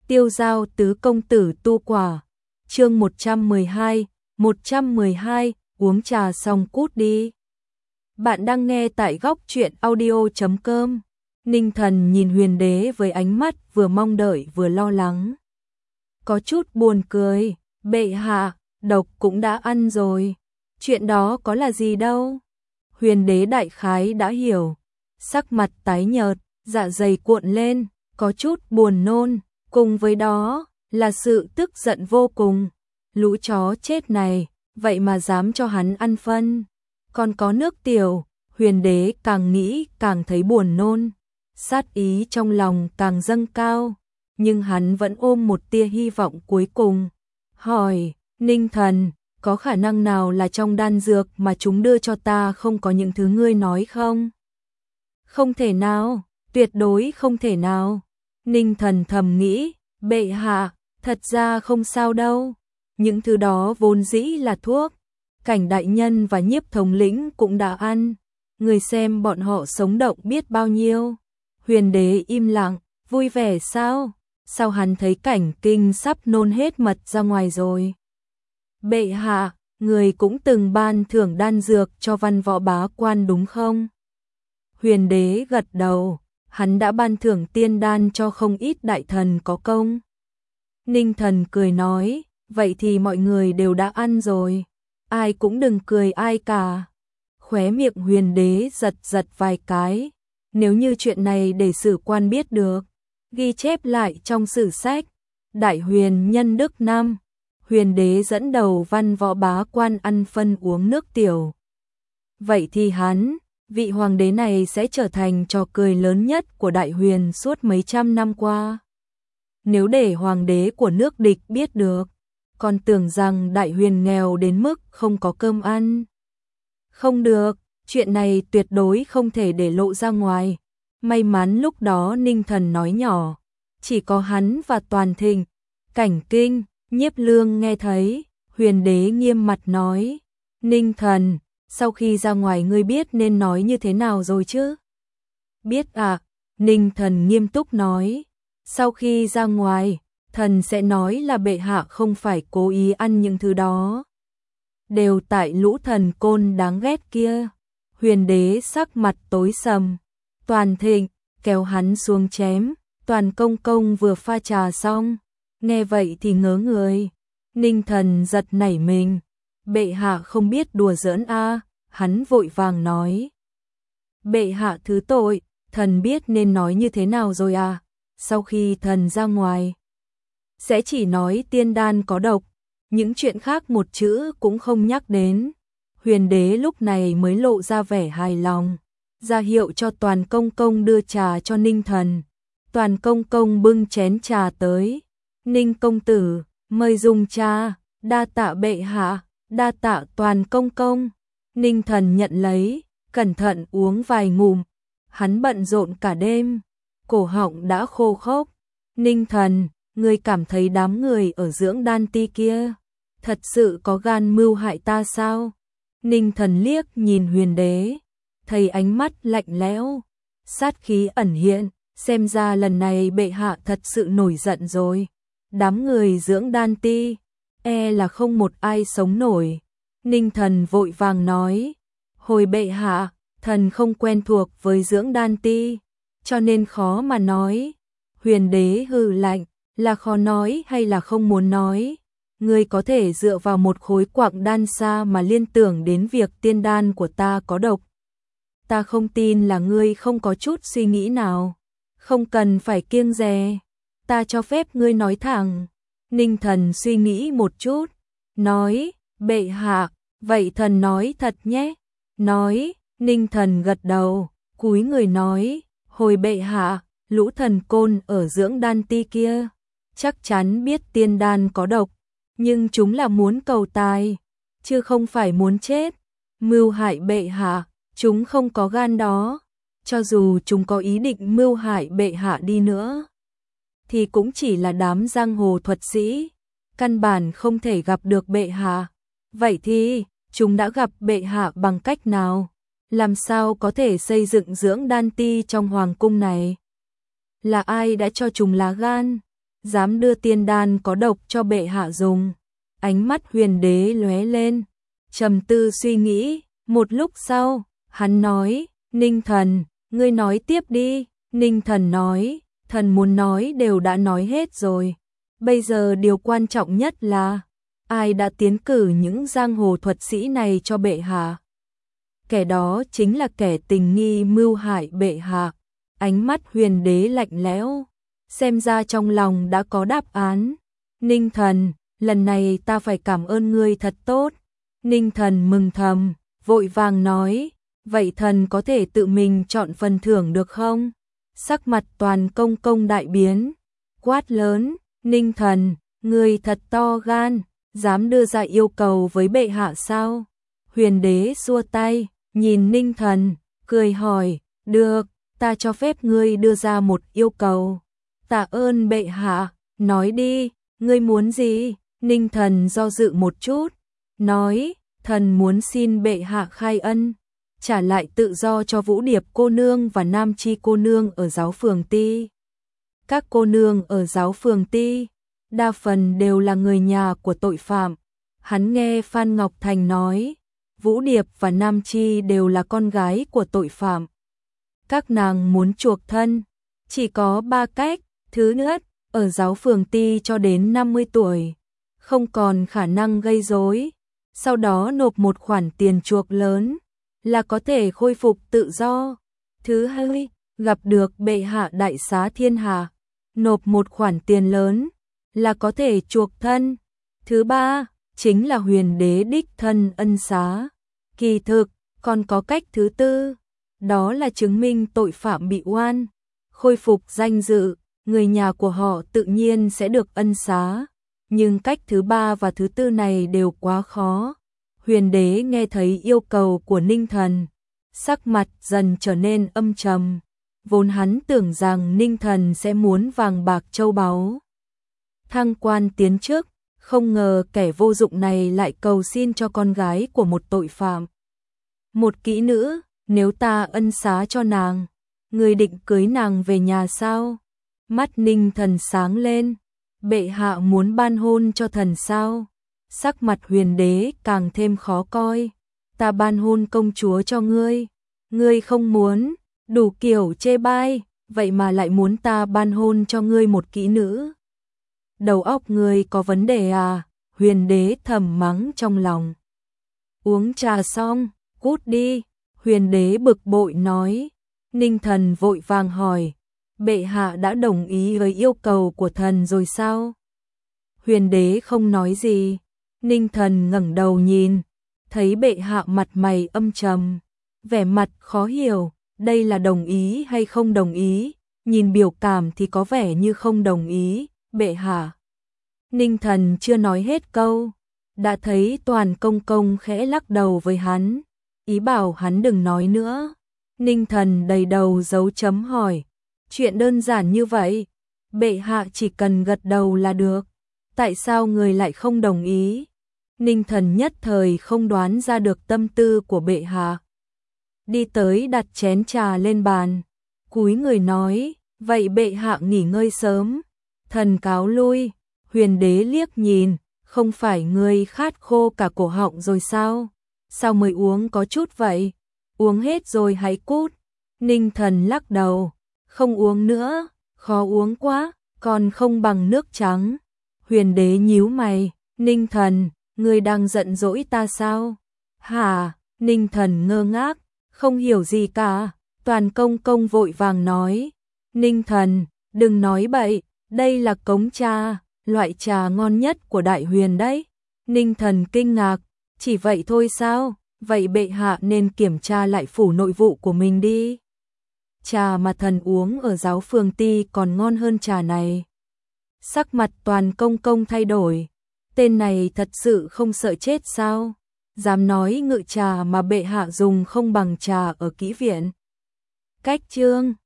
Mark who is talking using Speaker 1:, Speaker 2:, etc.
Speaker 1: Tiêu giao tứ công tử tu quả. Chương 112, uống trà xong cút đi. Bạn đang nghe tại góc truyện audio.com. Ninh Thần nhìn Huyền Đế với ánh mắt vừa mong đợi vừa lo lắng. Có chút buồn cười, bệ hạ, độc cũng đã ăn rồi. Chuyện đó có là gì đâu. Huyền Đế đại khái đã hiểu, sắc mặt tái nhợt, dạ dày cuộn lên, có chút buồn nôn, cùng với đó là sự tức giận vô cùng. Lũ chó chết này, vậy mà dám cho hắn ăn phân. Còn có nước tiểu, Huyền Đế càng nghĩ càng thấy buồn nôn, sát ý trong lòng càng dâng cao, nhưng hắn vẫn ôm một tia hy vọng cuối cùng. Hỏi, Ninh Thần, có khả năng nào là trong đan dược mà chúng đưa cho ta không có những thứ ngươi nói không? Không thể nào, tuyệt đối không thể nào. Ninh Thần thầm nghĩ, bệ hạ, thật ra không sao đâu. Những thứ đó vốn dĩ là thuốc. Cảnh đại nhân và Nhiếp thống lĩnh cũng đã ăn. Người xem bọn họ sống động biết bao nhiêu. Huyền Đế im lặng, vui vẻ sao? Sao hắn thấy Cảnh Kinh sắp nôn hết mật ra ngoài rồi? Bệ hạ, người cũng từng ban thưởng đan dược cho văn võ bá quan đúng không? Huyền Đế gật đầu, hắn đã ban thưởng tiên đan cho không ít đại thần có công. Ninh Thần cười nói, vậy thì mọi người đều đã ăn rồi, ai cũng đừng cười ai cả. Khóe miệng Huyền Đế giật giật vài cái, nếu như chuyện này để sử quan biết được, ghi chép lại trong sử sách, Đại Huyền nhân đức năm, Huyền Đế dẫn đầu văn võ bá quan ăn phân uống nước tiểu. Vậy thì hắn, vị hoàng đế này sẽ trở thành trò cười lớn nhất của Đại Huyền suốt mấy trăm năm qua. Nếu để hoàng đế của nước địch biết được, còn tưởng rằng Đại Huyền nghèo đến mức không có cơm ăn. Không được, chuyện này tuyệt đối không thể để lộ ra ngoài. May mắn lúc đó Ninh Thần nói nhỏ, chỉ có hắn và Toàn Thịnh, Cảnh Kinh, Nhiếp Lương nghe thấy. Huyền Đế nghiêm mặt nói, Ninh Thần, sau khi ra ngoài ngươi biết nên nói như thế nào rồi chứ? Biết ạ, Ninh Thần nghiêm túc nói, sau khi ra ngoài, thần sẽ nói là bệ hạ không phải cố ý ăn những thứ đó. Đều tại lũ thần côn đáng ghét kia. Huyền Đế sắc mặt tối sầm. Toàn Thịnh kéo hắn xuống chém. Toàn Công Công vừa pha trà xong, nghe vậy thì ngớ người. Ninh Thần giật nảy mình, bệ hạ không biết đùa giỡn a. Hắn vội vàng nói, bệ hạ thứ tội, thần biết nên nói như thế nào rồi à. Sau khi thần ra ngoài, sẽ chỉ nói tiên đan có độc, những chuyện khác một chữ cũng không nhắc đến. Huyền Đế lúc này mới lộ ra vẻ hài lòng, ra hiệu cho Toàn Công Công đưa trà cho Ninh Thần. Toàn Công Công bưng chén trà tới, Ninh công tử, mời dùng trà. Đa tạ bệ hạ, đa tạ Toàn Công Công. Ninh Thần nhận lấy, cẩn thận uống vài ngụm. Hắn bận rộn cả đêm, cổ họng đã khô khốc. Ninh Thần, ngươi cảm thấy đám người ở dưỡng đan ti kia thật sự có gan mưu hại ta sao? Ninh Thần liếc nhìn Huyền Đế, thấy ánh mắt lạnh lẽo, sát khí ẩn hiện, xem ra lần này bệ hạ thật sự nổi giận rồi. Đám người dưỡng đan ti, là không một ai sống nổi. Ninh Thần vội vàng nói, hồi bệ hạ, thần không quen thuộc với dưỡng đan ti, cho nên khó mà nói. Huyền Đế hừ lạnh, là khó nói hay là không muốn nói? Ngươi có thể dựa vào một khối quặng đan xa mà liên tưởng đến việc tiên đan của ta có độc. Ta không tin là ngươi không có chút suy nghĩ nào. Không cần phải kiêng dè, ta cho phép ngươi nói thẳng. Ninh Thần suy nghĩ một chút, nói, bệ hạ, vậy thần nói thật nhé. Nói, Ninh Thần gật đầu, cúi người nói, hồi bệ hạ, lũ thần côn ở dưỡng đan ti kia chắc chắn biết tiên đan có độc, nhưng chúng là muốn cầu tài, chứ không phải muốn chết. Mưu hại bệ hạ, chúng không có gan đó. Cho dù chúng có ý định mưu hại bệ hạ đi nữa, thì cũng chỉ là đám giang hồ thuật sĩ, căn bản không thể gặp được bệ hạ. Vậy thì, chúng đã gặp bệ hạ bằng cách nào? Làm sao có thể xây dựng dưỡng đan ti trong hoàng cung này? Là ai đã cho chúng lá gan? dám đưa tiên đan có độc cho bệ hạ dùng. Ánh mắt Huyền đế lóe lên, trầm tư suy nghĩ, một lúc sau, hắn nói, Ninh Thần, ngươi nói tiếp đi. Ninh Thần nói, thần muốn nói đều đã nói hết rồi. Bây giờ điều quan trọng nhất là, ai đã tiến cử những giang hồ thuật sĩ này cho bệ hạ? Kẻ đó chính là kẻ tình nghi mưu hại bệ hạ. Ánh mắt Huyền đế lạnh lẽo, xem ra trong lòng đã có đáp án. Ninh Thần, lần này ta phải cảm ơn ngươi thật tốt. Ninh Thần mừng thầm, vội vàng nói, vậy thần có thể tự mình chọn phần thưởng được không? Sắc mặt Toàn Công Công đại biến, quát lớn, Ninh Thần, ngươi thật to gan, dám đưa ra yêu cầu với bệ hạ sao? Huyền đế xua tay, nhìn Ninh Thần, cười hỏi, được, ta cho phép ngươi đưa ra một yêu cầu. Tạ ơn bệ hạ, nói đi, ngươi muốn gì? Ninh Thần do dự một chút, nói, thần muốn xin bệ hạ khai ân, trả lại tự do cho Vũ Điệp cô nương và Nam Chi cô nương ở giáo phường Ti. Các cô nương ở giáo phường Ti, đa phần đều là người nhà của tội phạm. Hắn nghe Phan Ngọc Thành nói, Vũ Điệp và Nam Chi đều là con gái của tội phạm. Các nàng muốn chuộc thân, chỉ có 3 cách. Thứ nhất, ở giáo phường Ti cho đến 50 tuổi, không còn khả năng gây rối, sau đó nộp một khoản tiền chuộc lớn là có thể khôi phục tự do. Thứ hai, gặp được bệ hạ đại xá thiên hạ, nộp một khoản tiền lớn là có thể chuộc thân. Thứ ba, chính là Huyền đế đích thân ân xá. Kỳ thực, còn có cách thứ tư, đó là chứng minh tội phạm bị oan, khôi phục danh dự, người nhà của họ tự nhiên sẽ được ân xá. Nhưng cách thứ ba và thứ tư này đều quá khó. Huyền đế nghe thấy yêu cầu của Ninh Thần, sắc mặt dần trở nên âm trầm. Vốn hắn tưởng rằng Ninh Thần sẽ muốn vàng bạc châu báu, thăng quan tiến chức, không ngờ kẻ vô dụng này lại cầu xin cho con gái của một tội phạm. Một kỹ nữ, nếu ta ân xá cho nàng, người định cưới nàng về nhà sao? Mắt Ninh Thần sáng lên, bệ hạ muốn ban hôn cho thần sao? Sắc mặt Huyền đế càng thêm khó coi, ta ban hôn công chúa cho ngươi, ngươi không muốn, đủ kiểu chê bai, vậy mà lại muốn ta ban hôn cho ngươi một kỹ nữ. Đầu óc ngươi có vấn đề à? Huyền đế thầm mắng trong lòng. Uống trà xong, cút đi. Huyền đế bực bội nói. Ninh Thần vội vàng hỏi, bệ hạ đã đồng ý với yêu cầu của thần rồi sao? Huyền đế không nói gì. Ninh Thần ngẩng đầu nhìn, thấy bệ hạ mặt mày âm trầm, vẻ mặt khó hiểu, đây là đồng ý hay không đồng ý? Nhìn biểu cảm thì có vẻ như không đồng ý, bệ hạ. Ninh Thần chưa nói hết câu, đã thấy Toàn Công Công khẽ lắc đầu với hắn, ý bảo hắn đừng nói nữa. Ninh Thần đầy đầu dấu chấm hỏi, chuyện đơn giản như vậy, bệ hạ chỉ cần gật đầu là được, tại sao người lại không đồng ý? Ninh Thần nhất thời không đoán ra được tâm tư của bệ hạ. Đi tới đặt chén trà lên bàn, cúi người nói, vậy bệ hạ nghỉ ngơi sớm, thần cáo lui. Huyền đế liếc nhìn, không phải ngươi khát khô cả cổ họng rồi sao? Sao mới uống có chút vậy? Uống hết rồi hãy cút. Ninh Thần lắc đầu, không uống nữa, khó uống quá, còn không bằng nước trắng. Huyền đế nhíu mày, Ninh Thần, ngươi đang giận dỗi ta sao? Hả? Ninh Thần ngơ ngác, không hiểu gì cả. Toàn Công Công vội vàng nói, Ninh Thần, đừng nói bậy, đây là cống trà, loại trà ngon nhất của Đại Huyền đấy. Ninh Thần kinh ngạc, chỉ vậy thôi sao? Vậy bệ hạ nên kiểm tra lại phủ nội vụ của mình đi. Trà mà thần uống ở giáo phường Ti còn ngon hơn trà này. Sắc mặt Toàn Công Công thay đổi, tên này thật sự không sợ chết sao? Dám nói ngự trà mà bệ hạ dùng không bằng trà ở kỹ viện. Cách chương